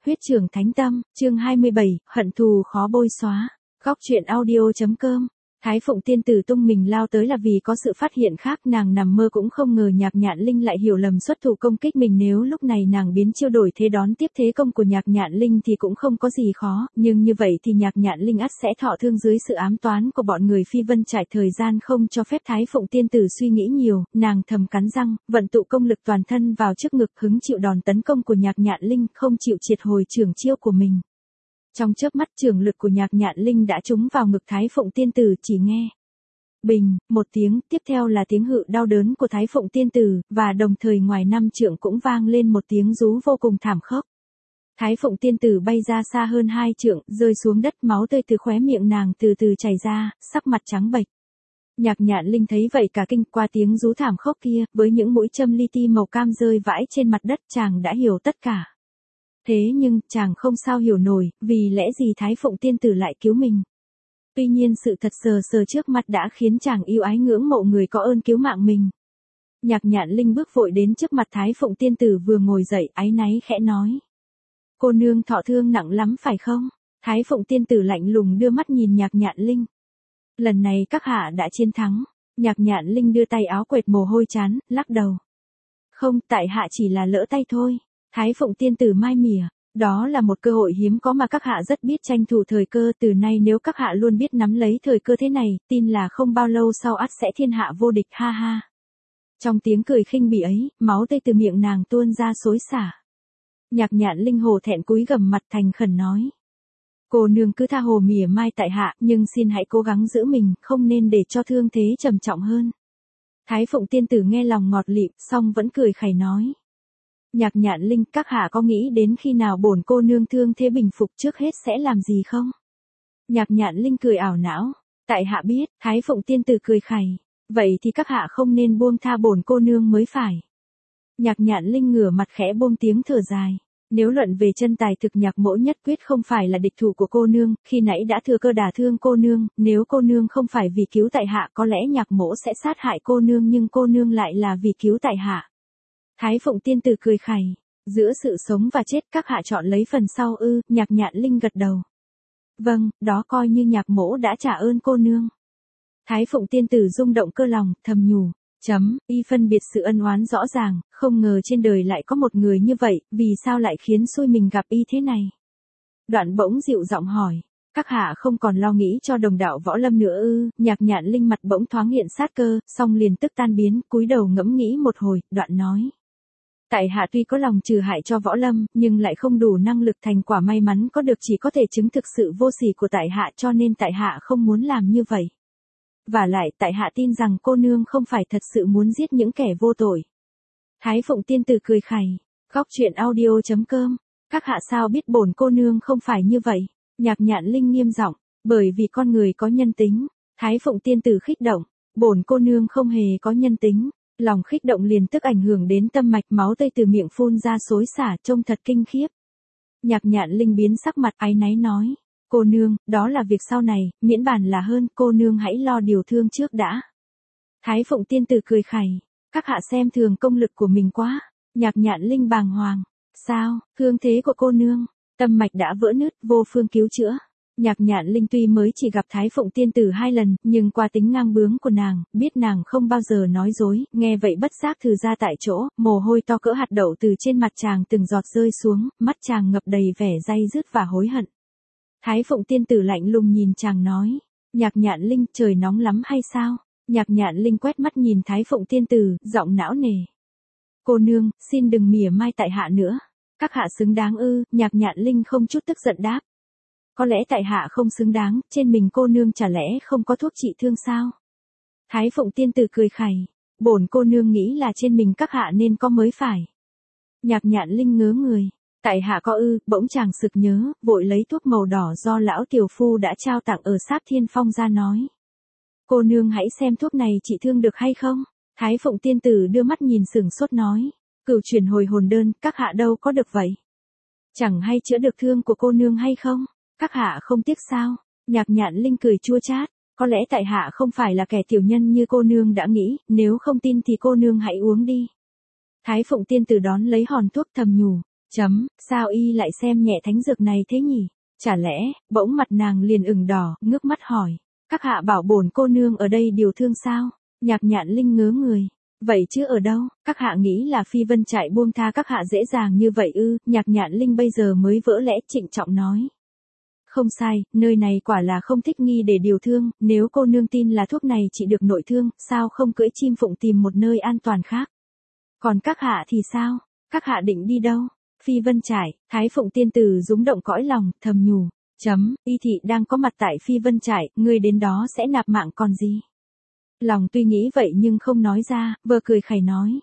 Huyết Trưởng Thánh Tâm, chương 27, hận thù khó bôi xóa. Góc truyện audio.com. Thái Phụng tiên tử tung mình lao tới là vì có sự phát hiện khác, nàng nằm mơ cũng không ngờ Nhạc Nhạn Linh lại hiểu lầm xuất thủ công kích mình. Nếu lúc này nàng biến chiêu đổi thế đón tiếp thế công của Nhạc Nhạn Linh thì cũng không có gì khó, nhưng như vậy thì Nhạc Nhạn Linh ắt sẽ thọ thương dưới sự ám toán của bọn người Phi Vân Trải. Thời gian không cho phép Thái Phụng tiên tử suy nghĩ nhiều, nàng thầm cắn răng, vận tụ công lực toàn thân vào trước ngực, hứng chịu đòn tấn công của Nhạc Nhạn Linh, không chịu triệt hồi trưởng chiêu của mình. Trong chớp mắt trưởng lực của Nhạc Nhạn Linh đã trúng vào ngực Thái Phụng tiên tử, chỉ nghe bình một tiếng, tiếp theo là tiếng hự đau đớn của Thái Phụng tiên tử, và đồng thời ngoài 5 trượng cũng vang lên một tiếng rú vô cùng thảm khốc. Thái Phụng tiên tử bay ra xa hơn 2 trượng, rơi xuống đất, máu tươi từ khóe miệng nàng từ từ chảy ra, sắc mặt trắng bệch. Nhạc Nhạn Linh thấy vậy cả kinh, qua tiếng rú thảm khốc kia, với những mũi châm li ti màu cam rơi vãi trên mặt đất, chàng đã hiểu tất cả. Thế nhưng, chàng không sao hiểu nổi, vì lẽ gì Thái Phụng tiên tử lại cứu mình. Tuy nhiên sự thật sờ trước mặt đã khiến chàng yêu ái ngưỡng mộ người có ơn cứu mạng mình. Nhạc Nhạn Linh bước vội đến trước mặt Thái Phụng tiên tử, vừa ngồi dậy áy náy khẽ nói. Cô nương thọ thương nặng lắm phải không? Thái Phụng tiên tử lạnh lùng đưa mắt nhìn Nhạc Nhạn Linh. Lần này các hạ đã chiến thắng. Nhạc Nhạn Linh đưa tay áo quệt mồ hôi trán, lắc đầu. Không, tại hạ chỉ là lỡ tay thôi. Thái Phụng tiên tử mai mỉa. Đó là một cơ hội hiếm có mà các hạ rất biết tranh thủ thời cơ, từ nay nếu các hạ luôn biết nắm lấy thời cơ thế này, tin là không bao lâu sau ắt sẽ thiên hạ vô địch, ha ha. Trong tiếng cười khinh bỉ ấy, máu tươi từ miệng nàng tuôn ra xối xả. Nhạc Nhạn Linh hổ thẹn cúi gằm mặt thành khẩn nói. Cô nương cứ tha hồ mỉa mai tại hạ, nhưng xin hãy cố gắng giữ mình, không nên để cho thương thế trầm trọng hơn. Thái Phụng tiên tử nghe lòng ngọt lịm, song vẫn cười khẩy nói. Nhạc Nhạn Linh, các hạ có nghĩ đến khi nào bổn cô nương thương thế bình phục trước hết sẽ làm gì không? Nhạc Nhạn Linh cười ảo não. Tại hạ biết. Thái Phụng tiên tử cười khẩy. Vậy thì các hạ không nên buông tha bổn cô nương mới phải. Nhạc Nhạn Linh ngửa mặt khẽ buông tiếng thở dài. Nếu luận về chân tài thực, Nhạc mỗ nhất quyết không phải là địch thủ của cô nương, khi nãy đã thừa cơ đả thương cô nương, nếu cô nương không phải vì cứu tại hạ có lẽ Nhạc mỗ sẽ sát hại cô nương, nhưng cô nương lại là vì cứu tại hạ. Thái Phụng tiên tử cười khẩy. Giữa sự sống và chết các hạ chọn lấy phần sau ư? Nhạc Nhạn Linh gật đầu. Vâng, đó coi như Nhạc mỗ đã trả ơn cô nương. Thái Phụng tiên tử rung động cơ lòng, thầm nhủ. Y phân biệt sự ân oán rõ ràng, không ngờ trên đời lại có một người như vậy, vì sao lại khiến xui mình gặp y thế này. Đoạn bỗng dịu giọng hỏi. Các hạ không còn lo nghĩ cho đồng đạo Võ Lâm nữa ư? Nhạc Nhạn Linh mặt bỗng thoáng hiện sát cơ, song liền tức tan biến, cúi đầu ngẫm nghĩ một hồi, đoạn nói. Tại hạ tuy có lòng trừ hại cho Võ Lâm, nhưng lại không đủ năng lực, thành quả may mắn có được chỉ có thể chứng thực sự vô sỉ của tại hạ, cho nên tại hạ không muốn làm như vậy. Và lại tại hạ tin rằng cô nương không phải thật sự muốn giết những kẻ vô tội. Thái Phụng tiên tử cười khẩy. Góc truyện audio.com. Các hạ sao biết bổn cô nương không phải như vậy? Nhạc Nhạn Linh nghiêm giọng. Bởi vì con người có nhân tính. Thái Phụng tiên tử khích động. Bổn cô nương không hề có nhân tính. Lòng khích động liền tức ảnh hưởng đến tâm mạch, máu tươi từ miệng phun ra xối xả, trông thật kinh khiếp. Nhạc Nhạn Linh biến sắc mặt, áy náy nói. Cô nương, đó là việc sau này, miễn bàn là hơn, cô nương hãy lo điều thương trước đã. Thái Phụng tiên tử cười khẩy. Các hạ xem thường công lực của mình quá. Nhạc Nhạn Linh bàng hoàng. Sao, thương thế của cô nương? Tâm mạch đã vỡ nứt, vô phương cứu chữa. Nhạc Nhạn Linh tuy mới chỉ gặp Thái Phụng tiên tử 2 lần, nhưng qua tính ngang bướng của nàng, biết nàng không bao giờ nói dối, nghe vậy bất giác thừ ra tại chỗ, mồ hôi to cỡ hạt đậu từ trên mặt chàng từng giọt rơi xuống, mắt chàng ngập đầy vẻ day dứt và hối hận. Thái Phụng tiên tử lạnh lùng nhìn chàng nói. Nhạc Nhạn Linh, trời nóng lắm hay sao? Nhạc Nhạn Linh quét mắt nhìn Thái Phụng tiên tử, giọng não nề. Cô nương, xin đừng mỉa mai tại hạ nữa. Các hạ xứng đáng ư? Nhạc Nhạn Linh không chút tức giận đáp. Có lẽ tại hạ không xứng đáng, trên mình cô nương chả lẽ không có thuốc trị thương sao? Thái Phụng tiên tử cười khẩy. Bổn cô nương nghĩ là trên mình các hạ nên có mới phải. Nhạc Nhạn Linh ngớ người. Tại hạ có ư? Bỗng chàng sực nhớ, vội lấy thuốc màu đỏ do lão tiểu phu đã trao tặng ở Sáp Thiên Phong ra nói. Cô nương hãy xem thuốc này trị thương được hay không? Thái Phụng tiên tử đưa mắt nhìn sửng sốt nói. Cửu chuyển hồi hồn đơn, các hạ đâu có được vậy? Chẳng hay chữa được thương của cô nương hay không? Các hạ không tiếc sao? Nhạc Nhạn Linh cười chua chát. Có lẽ tại hạ không phải là kẻ tiểu nhân như cô nương đã nghĩ, nếu không tin thì cô nương hãy uống đi. Thái Phụng tiên tử đón lấy hòn thuốc thầm nhủ. Sao y lại xem nhẹ thánh dược này thế nhỉ? Chả lẽ, bỗng mặt nàng liền ửng đỏ, ngước mắt hỏi. Các hạ bảo bổn cô nương ở đây điều thương sao? Nhạc Nhạn Linh ngớ người. Vậy chứ ở đâu? Các hạ nghĩ là Phi Vân Trại buông tha các hạ dễ dàng như vậy ư? Nhạc Nhạn Linh bây giờ mới vỡ lẽ trịnh trọng nói. Không sai, nơi này quả là không thích nghi để điều thương, nếu cô nương tin là thuốc này chỉ được nội thương, sao không cưỡi chim phụng tìm một nơi an toàn khác? Còn các hạ thì sao? Các hạ định đi đâu? Phi Vân Trại, Thái Phụng tiên tử rúng động cõi lòng, thầm nhủ. Y thị đang có mặt tại Phi Vân Trại, ngươi đến đó sẽ nạp mạng còn gì? Lòng tuy nghĩ vậy nhưng không nói ra, vờ cười khẩy nói.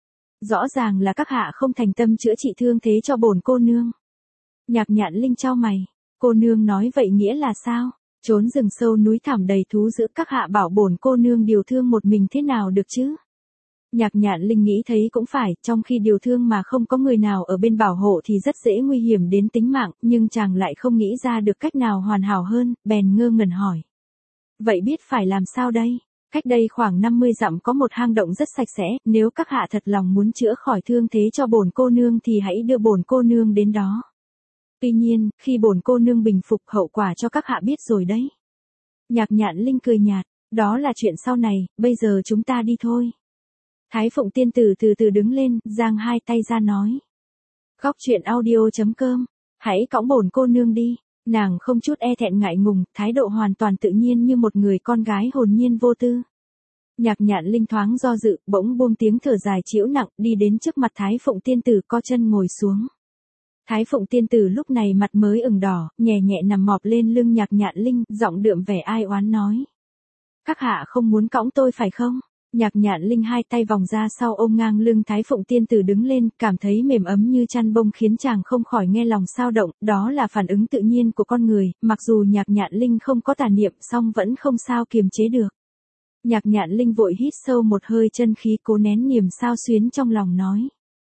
Rõ ràng là các hạ không thành tâm chữa trị thương thế cho bổn cô nương. Nhạc Nhạn Linh chau mày. Cô nương nói vậy nghĩa là sao? Trốn rừng sâu núi thẳm đầy thú dữ, các hạ bảo bổn cô nương điều thương một mình thế nào được chứ? Nhạc Nhạn Linh nghĩ thấy cũng phải, trong khi điều thương mà không có người nào ở bên bảo hộ thì rất dễ nguy hiểm đến tính mạng, nhưng chàng lại không nghĩ ra được cách nào hoàn hảo hơn, bèn ngơ ngẩn hỏi. Vậy biết phải làm sao đây? Cách đây khoảng 50 dặm có một hang động rất sạch sẽ, nếu các hạ thật lòng muốn chữa khỏi thương thế cho bổn cô nương thì hãy đưa bổn cô nương đến đó. Tuy nhiên, khi bổn cô nương bình phục hậu quả cho các hạ biết rồi đấy. Nhạc Nhạn Linh cười nhạt, đó là chuyện sau này, bây giờ chúng ta đi thôi. Thái Phụng tiên tử từ từ đứng lên, giang hai tay ra nói. Góc truyện audio.com, hãy cõng bổn cô nương đi. Nàng không chút e thẹn ngại ngùng, thái độ hoàn toàn tự nhiên như một người con gái hồn nhiên vô tư. Nhạc Nhạn Linh thoáng do dự, bỗng buông tiếng thở dài trĩu nặng, đi đến trước mặt Thái Phụng tiên tử co chân ngồi xuống. Thái Phụng tiên tử lúc này mặt mới ửng đỏ, nhẹ nhẹ nằm mọp lên lưng Nhạc Nhạn Linh, giọng đượm vẻ ai oán nói. Các hạ không muốn cõng tôi phải không? Nhạc Nhạn Linh hai tay vòng ra sau ôm ngang lưng Thái Phụng tiên tử đứng lên, cảm thấy mềm ấm như chăn bông khiến chàng không khỏi nghe lòng xao động, đó là phản ứng tự nhiên của con người, mặc dù Nhạc Nhạn Linh không có tà niệm song vẫn không sao kiềm chế được. Nhạc Nhạn Linh vội hít sâu một hơi chân khí cố nén niềm xao xuyến trong lòng nói.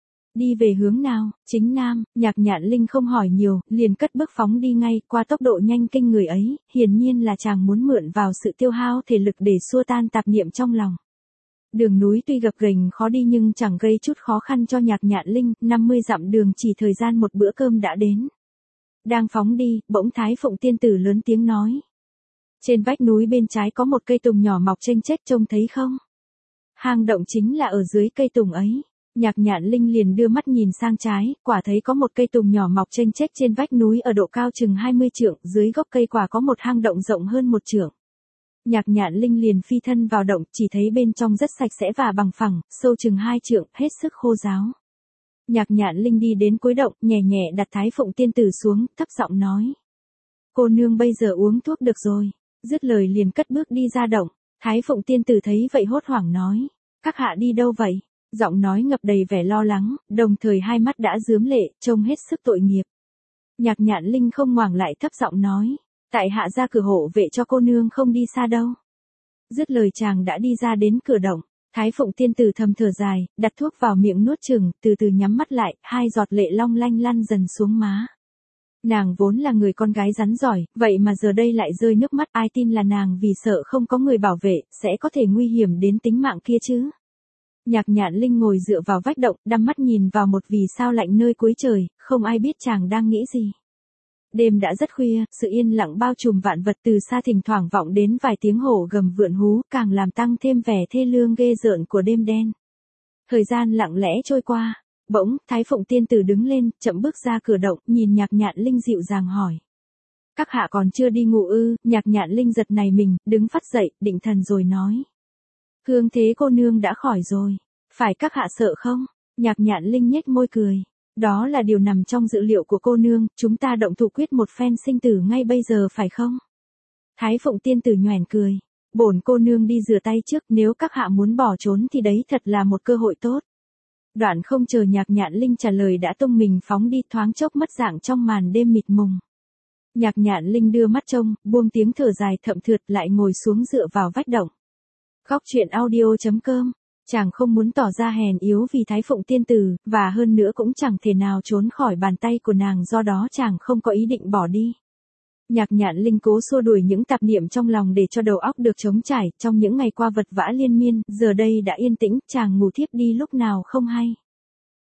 Đi về hướng nào? Chính nam. Nhạc Nhạn Linh không hỏi nhiều, liền cất bước phóng đi ngay, qua tốc độ nhanh kinh người ấy, hiển nhiên là chàng muốn mượn vào sự tiêu hao thể lực để xua tan tạp niệm trong lòng. Đường núi tuy gập ghềnh khó đi nhưng chẳng gây chút khó khăn cho Nhạc Nhạn Linh, 50 dặm đường chỉ thời gian một bữa cơm đã đến. Đang phóng đi, bỗng Thái Phụng tiên tử lớn tiếng nói. Trên vách núi bên trái có một cây tùng nhỏ mọc chênh chếch trông thấy không? Hang động chính là ở dưới cây tùng ấy. Nhạc Nhạn Linh liền đưa mắt nhìn sang trái, quả thấy có một cây tùng nhỏ mọc chênh chếch trên vách núi ở độ cao chừng 20 trượng, dưới gốc cây quả có một hang động rộng hơn 1 trượng. Nhạc Nhạn Linh liền phi thân vào động, chỉ thấy bên trong rất sạch sẽ và bằng phẳng, sâu chừng 2 trượng, hết sức khô ráo. Nhạc Nhạn Linh đi đến cuối động, nhẹ nhẹ đặt Thái Phụng tiên tử xuống, thấp giọng nói. Cô nương bây giờ uống thuốc được rồi. Dứt lời liền cất bước đi ra động. Thái Phụng tiên tử thấy vậy hốt hoảng nói. Các hạ đi đâu vậy? Giọng nói ngập đầy vẻ lo lắng, đồng thời hai mắt đã rướm lệ, trông hết sức tội nghiệp. Nhạc Nhạn Linh không ngoảnh lại thấp giọng nói. Tại hạ ra cửa hộ vệ cho cô nương không đi xa đâu. Dứt lời chàng đã đi ra đến cửa động. Thái Phụng tiên tử thầm thở dài, đặt thuốc vào miệng nuốt chừng, từ từ nhắm mắt lại, 2 giọt lệ long lanh lăn dần xuống má. Nàng vốn là người con gái rắn giỏi, vậy mà giờ đây lại rơi nước mắt, ai tin là nàng vì sợ không có người bảo vệ, sẽ có thể nguy hiểm đến tính mạng kia chứ. Nhạc Nhạn Linh ngồi dựa vào vách động, đăm mắt nhìn vào một vì sao lạnh nơi cuối trời, không ai biết chàng đang nghĩ gì. Đêm đã rất khuya, sự yên lặng bao trùm vạn vật, từ xa thỉnh thoảng vọng đến vài tiếng hổ gầm vượn hú, càng làm tăng thêm vẻ thê lương ghê rợn của đêm đen. Thời gian lặng lẽ trôi qua, bỗng, Thái Phụng tiên tử đứng lên, chậm bước ra cửa động, nhìn Nhạc Nhạn Linh dịu dàng hỏi. Các hạ còn chưa đi ngủ ư? Nhạc Nhạn Linh giật nảy mình, đứng phắt dậy, định thần rồi nói. Hương thế cô nương đã khỏi rồi, phải các hạ sợ không? Nhạc Nhạn Linh nhếch môi cười. Đó là điều nằm trong dự liệu của cô nương, chúng ta động thủ quyết một phen sinh tử ngay bây giờ phải không? Thái Phụng tiên tử nhoẻn cười. Bổn cô nương đi rửa tay trước, nếu các hạ muốn bỏ trốn thì đấy thật là một cơ hội tốt. Đoạn không chờ Nhạc Nhạn Linh trả lời đã tung mình phóng đi, thoáng chốc mất dạng trong màn đêm mịt mùng. Nhạc Nhạn Linh đưa mắt trông, buông tiếng thở dài thậm thượt lại ngồi xuống dựa vào vách động. Góc truyện audio.com. Chàng không muốn tỏ ra hèn yếu vì Thái Phụng tiên tử, và hơn nữa cũng chẳng thể nào trốn khỏi bàn tay của nàng, do đó chàng không có ý định bỏ đi. Nhạc Nhạn Linh cố xua đuổi những tạp niệm trong lòng để cho đầu óc được trống trải, trong những ngày qua vật vã liên miên, giờ đây đã yên tĩnh, chàng ngủ thiếp đi lúc nào không hay.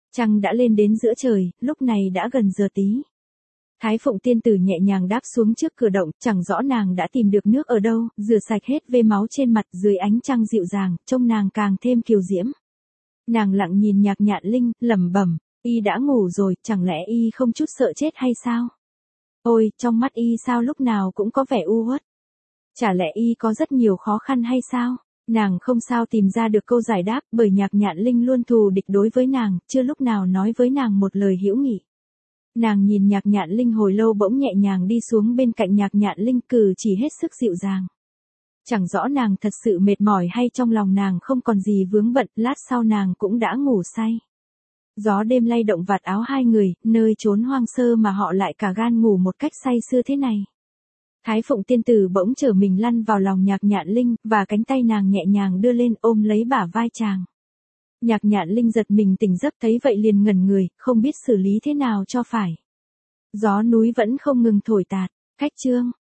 Trăng đã lên đến giữa trời, lúc này đã gần giờ tí. Thái Phụng tiên tử nhẹ nhàng đáp xuống trước cửa động, chẳng rõ nàng đã tìm được nước ở đâu, rửa sạch hết vết máu trên mặt dưới ánh trăng dịu dàng, trông nàng càng thêm kiều diễm. Nàng lặng nhìn Nhạc Nhạn Linh, lẩm bẩm, y đã ngủ rồi, chẳng lẽ y không chút sợ chết hay sao? Ôi, trong mắt y sao lúc nào cũng có vẻ u uất. Chả lẽ y có rất nhiều khó khăn hay sao? Nàng không sao tìm ra được câu giải đáp, bởi Nhạc Nhạn Linh luôn thù địch đối với nàng, chưa lúc nào nói với nàng một lời hữu nghị. Nàng nhìn Nhạc Nhạn Linh hồi lâu bỗng nhẹ nhàng đi xuống bên cạnh Nhạc Nhạn Linh, cử chỉ hết sức dịu dàng. Chẳng rõ nàng thật sự mệt mỏi hay trong lòng nàng không còn gì vướng bận, lát sau nàng cũng đã ngủ say. Gió đêm lay động vạt áo hai người, nơi chốn hoang sơ mà họ lại cả gan ngủ một cách say sưa thế này. Thái Phụng tiên tử bỗng trở mình lăn vào lòng Nhạc Nhạn Linh, và cánh tay nàng nhẹ nhàng đưa lên ôm lấy bả vai chàng. Nhạc Nhạn Linh giật mình tỉnh giấc, thấy vậy liền ngẩn người, không biết xử lý thế nào cho phải. Gió núi vẫn không ngừng thổi tạt. Khách chương.